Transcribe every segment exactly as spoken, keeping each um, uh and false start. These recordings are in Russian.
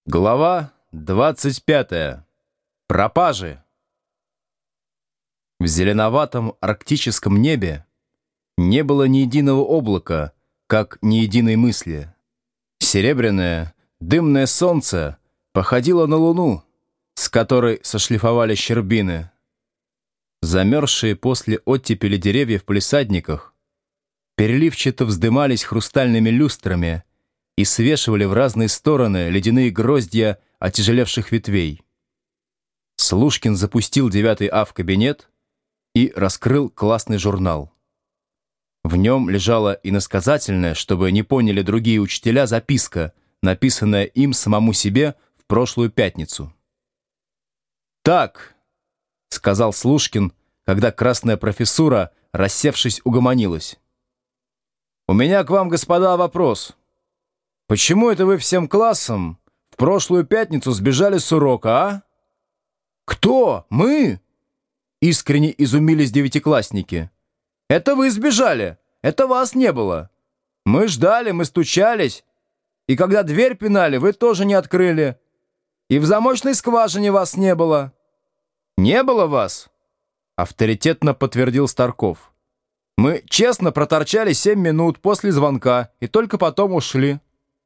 Глава двадцать пятая. Пропажи. В зеленоватом арктическом небе не было ни единого облака, как ни единой мысли. Серебряное, дымное солнце походило на луну, с которой сошлифовали щербины. Замерзшие после оттепели деревья в палисадниках переливчато вздымались хрустальными люстрами и свешивали в разные стороны ледяные гроздья отяжелевших ветвей. Слушкин запустил девятый А в кабинет и раскрыл классный журнал. В нем лежала иносказательная, чтобы не поняли другие учителя, записка, написанная им самому себе в прошлую пятницу. «Так», — сказал Слушкин, когда красная профессура, рассевшись, угомонилась. «У меня к вам, господа, вопрос. Почему это вы всем классом в прошлую пятницу сбежали с урока, а?» «Кто? Мы?» — искренне изумились девятиклассники. «Это вы сбежали, это вас не было. Мы ждали, мы стучались, и когда дверь пинали, вы тоже не открыли. И в замочной скважине вас не было». «Не было вас?» — авторитетно подтвердил Старков. «Мы честно проторчали семь минут после звонка и только потом ушли».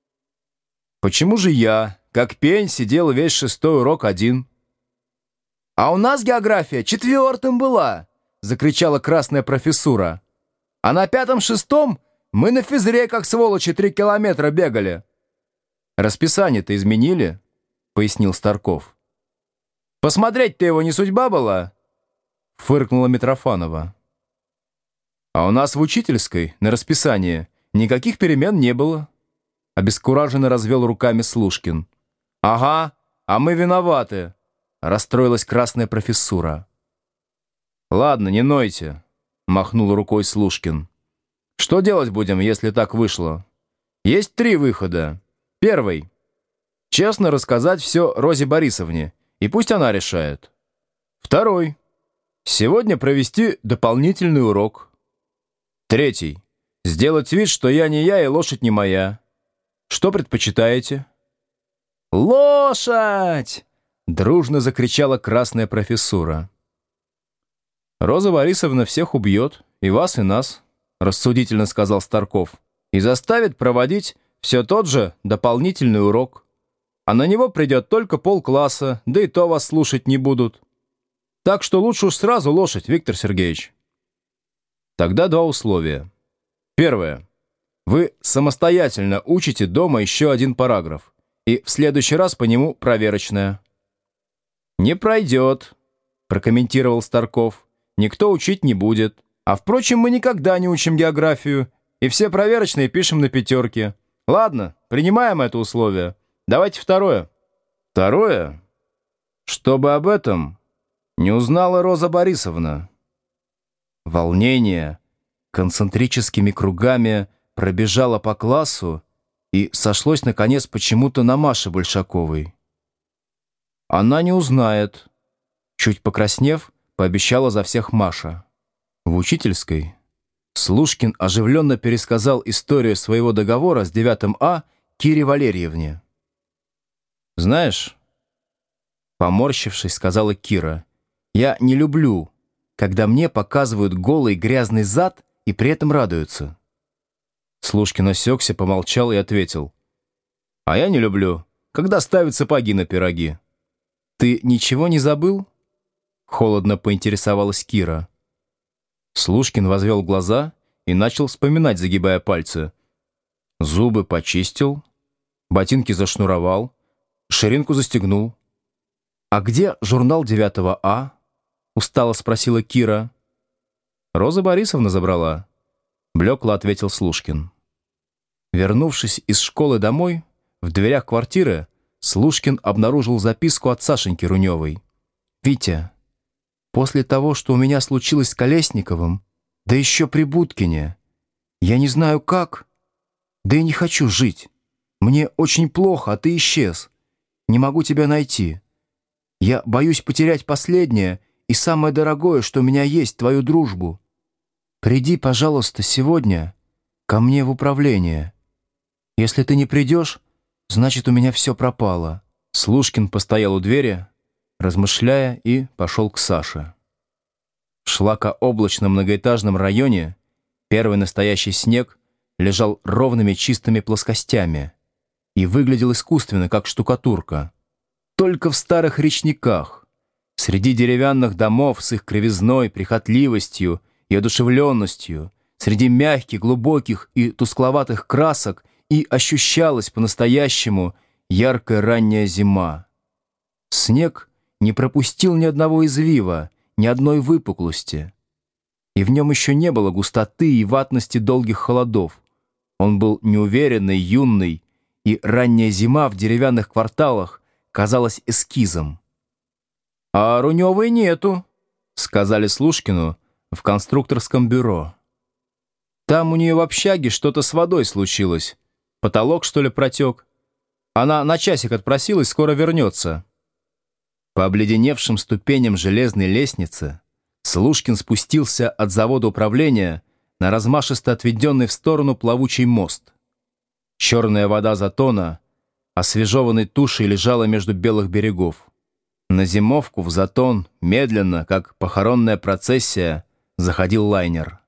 «Почему же я, как пень, сидел весь шестой урок один?» «А у нас география четвертым была!» — закричала красная профессура. «А на пятом-шестом мы на физре, как сволочи, три километра бегали». «Расписание-то изменили?» — пояснил Старков. «Посмотреть-то его не судьба была?» — фыркнула Митрофанова. «А у нас в учительской на расписании никаких перемен не было», — обескураженно развел руками Слушкин. «Ага, а мы виноваты», — расстроилась красная профессура. «Ладно, не нойте», — махнул рукой Слушкин. «Что делать будем, если так вышло? Есть три выхода. Первый — честно рассказать все Розе Борисовне, и пусть она решает. Второй — сегодня провести дополнительный урок. Третий — сделать вид, что я не я и лошадь не моя. Что предпочитаете?» «Лошадь!» — дружно закричала красная профессура. «Роза Борисовна всех убьет, и вас, и нас», — рассудительно сказал Старков, «и заставит проводить все тот же дополнительный урок. А на него придет только полкласса, да и то вас слушать не будут. Так что лучше уж сразу лошадь, Виктор Сергеевич». Тогда два условия. Первое. Вы самостоятельно учите дома еще один параграф, и в следующий раз по нему проверочная. «Не пройдет», — прокомментировал Старков. «Никто учить не будет. А впрочем, мы никогда не учим географию, и все проверочные пишем на пятерки. Ладно, принимаем это условие. Давайте второе». «Второе? Чтобы об этом не узнала Роза Борисовна». Волнение концентрическими кругами пробежало по классу и сошлось, наконец, почему-то на Маше Большаковой. «Она не узнает», — чуть покраснев, пообещала за всех Маша. В учительской Слушкин оживленно пересказал историю своего договора с девятым А Кире Валерьевне. «Знаешь», — поморщившись, сказала Кира, «я не люблю, когда мне показывают голый грязный зад и при этом радуются». Слушкин осекся, помолчал и ответил. «А я не люблю, когда ставят сапоги на пироги». «Ты ничего не забыл?» Холодно поинтересовалась Кира. Слушкин возвел глаза и начал вспоминать, загибая пальцы. Зубы почистил, ботинки зашнуровал, ширинку застегнул. «А где журнал девятого А?» устало спросила Кира. «Роза Борисовна забрала», — блекло ответил Слушкин. Вернувшись из школы домой, в дверях квартиры Слушкин обнаружил записку от Сашеньки Руневой. «Витя, после того, что у меня случилось с Колесниковым, да еще при Будкине, я не знаю как, да и не хочу жить. Мне очень плохо, а ты исчез. Не могу тебя найти. Я боюсь потерять последнее и самое дорогое, что у меня есть, твою дружбу. Приди, пожалуйста, сегодня ко мне в управление. Если ты не придешь, значит, у меня все пропало. Слушкин постоял у двери, размышляя, и пошел к Саше. В шлакооблачном многоэтажном районе первый настоящий снег лежал ровными чистыми плоскостями и выглядел искусственно, как штукатурка. Только в старых речниках, среди деревянных домов с их кривизной, прихотливостью и одушевленностью, среди мягких, глубоких и тускловатых красок и ощущалась по-настоящему яркая ранняя зима. Снег не пропустил ни одного извива, ни одной выпуклости. И в нем еще не было густоты и ватности долгих холодов. Он был неуверенный, юный, и ранняя зима в деревянных кварталах казалась эскизом. «А Руневой нету», — сказали Слушкину в конструкторском бюро. «Там у нее в общаге что-то с водой случилось. Потолок, что ли, протек? Она на часик отпросилась, скоро вернется». По обледеневшим ступеням железной лестницы Слушкин спустился от завода управления на размашисто отведенный в сторону плавучий мост. Черная вода Затона освежеванной тушей лежала между белых берегов. На зимовку в Затон медленно, как похоронная процессия, заходил лайнер.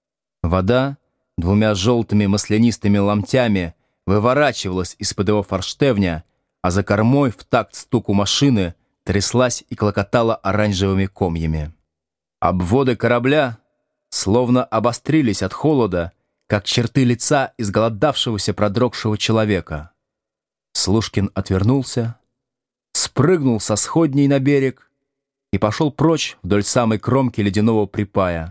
Вода двумя желтыми маслянистыми ломтями выворачивалась из-под его форштевня, а за кормой в такт стуку машины тряслась и клокотала оранжевыми комьями. Обводы корабля словно обострились от холода, как черты лица изголодавшегося продрогшего человека. Слушкин отвернулся, спрыгнул со сходней на берег и пошел прочь вдоль самой кромки ледяного припая.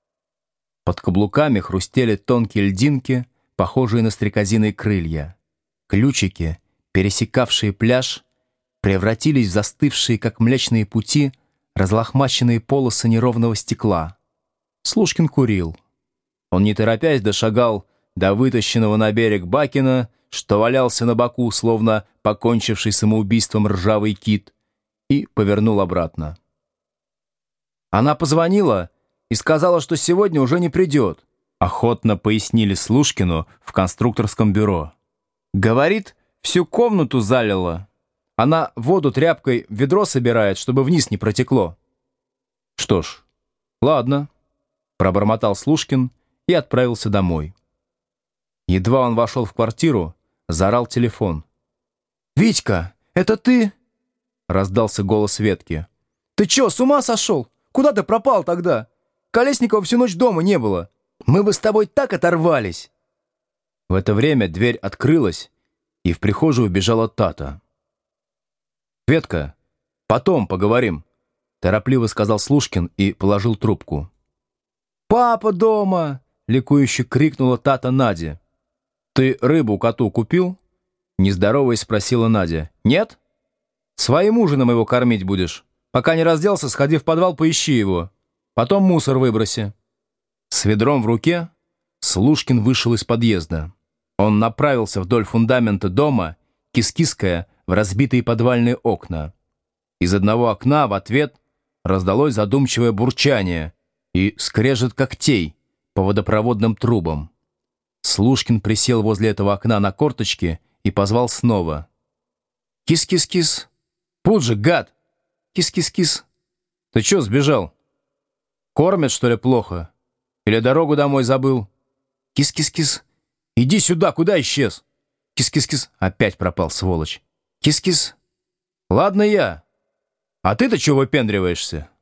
Под каблуками хрустели тонкие льдинки, похожие на стрекозиные крылья. Ключики, пересекавшие пляж, превратились в застывшие, как млечные пути, разлохмаченные полосы неровного стекла. Слушкин курил. Он, не торопясь, дошагал до вытащенного на берег Бакина, что валялся на боку, словно покончивший самоубийством ржавый кит, и повернул обратно. «Она позвонила и сказала, что сегодня уже не придет», охотно пояснили Слушкину в конструкторском бюро. «Говорит, всю комнату залила. Она воду тряпкой в ведро собирает, чтобы вниз не протекло». «Что ж, ладно», — пробормотал Слушкин и отправился домой. Едва он вошел в квартиру, заорал телефон. «Витька, это ты?» — раздался голос Ветки. «Ты чё, с ума сошел? Куда ты пропал тогда? Колесникова всю ночь дома не было. Мы бы с тобой так оторвались!» В это время дверь открылась, и в прихожую бежала Тата. «Ветка, потом поговорим», — торопливо сказал Слушкин и положил трубку. «Папа дома!» — ликующе крикнула Тата Наде. «Ты рыбу коту купил?» — нездороваясь спросила Надя. «Нет? Своим ужином его кормить будешь. Пока не разделся, сходи в подвал, поищи его. Потом мусор выброси». С ведром в руке Слушкин вышел из подъезда. Он направился вдоль фундамента дома, кис-киская в разбитые подвальные окна. Из одного окна в ответ раздалось задумчивое бурчание и скрежет когтей по водопроводным трубам. Слушкин присел возле этого окна на корточки и позвал снова. «Кис-кис-кис! Пут же, гад! Кис-кис-кис! Ты чё сбежал? Кормят, что ли, плохо? Или дорогу домой забыл? Кис-кис-кис! Иди сюда, куда исчез? Кис-кис-кис! Опять пропал, сволочь! Кис-кис! Ладно я! А ты-то чё выпендриваешься?»